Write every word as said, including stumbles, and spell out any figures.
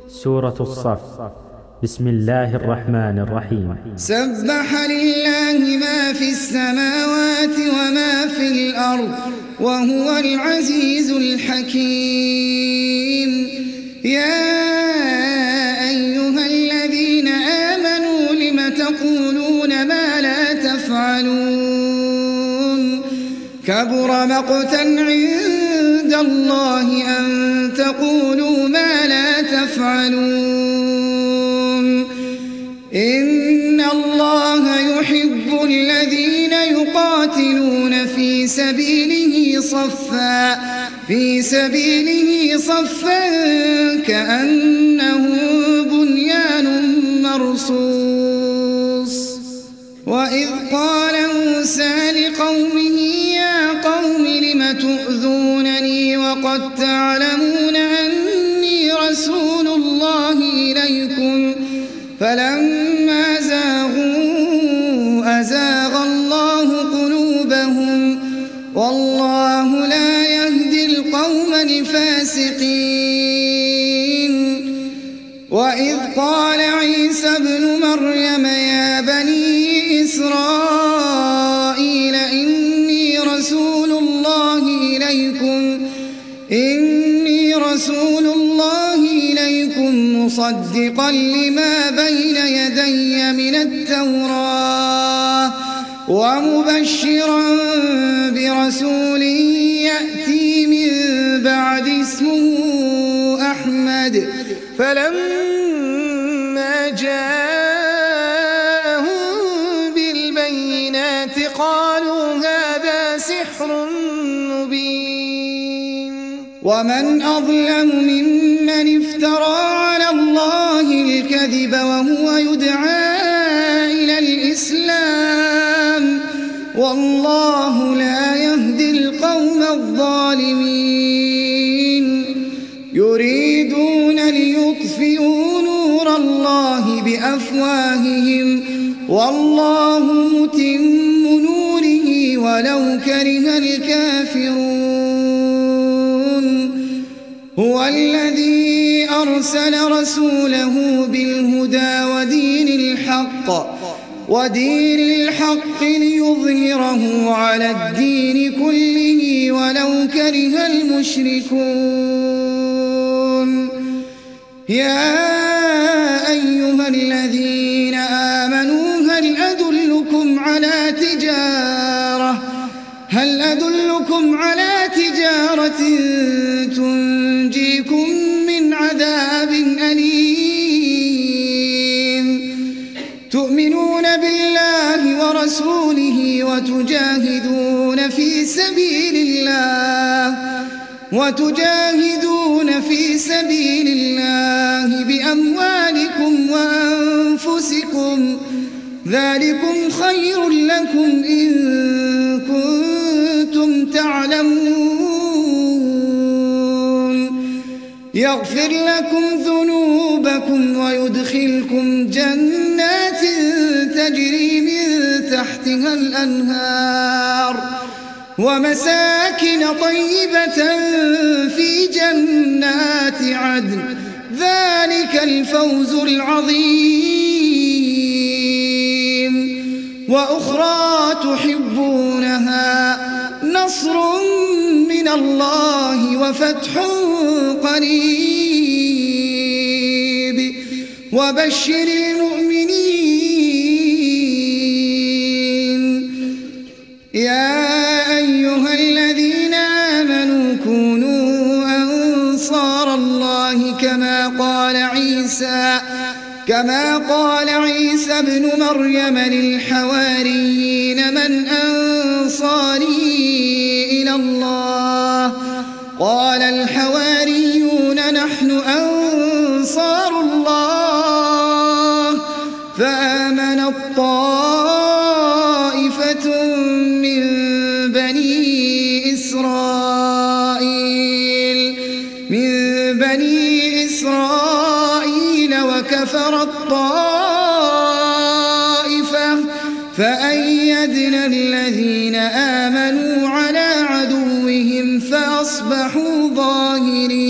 سورة الصف. بسم الله الرحمن الرحيم. سبح لله ما في السماوات وما في الأرض وهو العزيز الحكيم. يا أيها الذين آمنوا لم تقولون ما لا تفعلون كبر مقتا عند الله أن تقولوا ما لا تفعلون. إن الله يحب الذين يقاتلون في سبيله صفا في سبيله صفا كأنه بنيان مرصوص. وإذ قال موسى لقومه يا قوم لم تؤذونني وقد تعلمون أني رسول الله إليكم فلما زاغوا أزاغ الله قلوبهم والله لا يهدي القوم الفاسقين. وإذ قال عيسى ابن مريم يا بني إسرائيل إني رسول الله إليكم إني رسول الله إليكم مصدقا لما بين يدي من التوراة ومبشرا برسول يأتي من بعد اسمه أحمد. فلما جاءهم بالبينات قالوا هذا سحر مبين. ومن أظلم ممن افترى على الله الكذب وهو يدعى إلى الإسلام والله لا يهدي القوم الظالمين. يريدون ليطفئوا نور الله بأفواههم والله متم نوره ولو كره الكافرون. هو الذي أرسل رسوله بالهدى ودين الحق ودين الحق ليظهره على الدين كله ولو كره المشركون. يا أيها الذين آمنوا هل أدلكم على تجارة هل أدلكم على تجارة تنجيكم من عذاب أليم تؤمنون بالله ورسوله وتجاهدون في سبيل الله وتجاهدون في سبيل الله بأموالكم وأنفسكم ذلكم خير لكم إن كنتم تعلمون. يغفر لكم ذنوبكم ويدخلكم جنات تجري من تحتها الأنهار ومساكن طيبة في جنات عدن ذلك الفوز العظيم. وأخرى تحبونها نصر من الله وفتح قريب وبشر المؤمنين. يا أيها الذين آمنوا كونوا أنصار الله كما قال عيسى كما قال عيسى ابن مريم للحواريين من أنصاري إلى الله قال الحواريون نحن أنصار الله. فآمن الطائفة من بني إسرائيل من بني إسرائيل وكفر الطائفة فأيدنا الذين آمنوا على عدوهم فأصبحوا ظاهرين.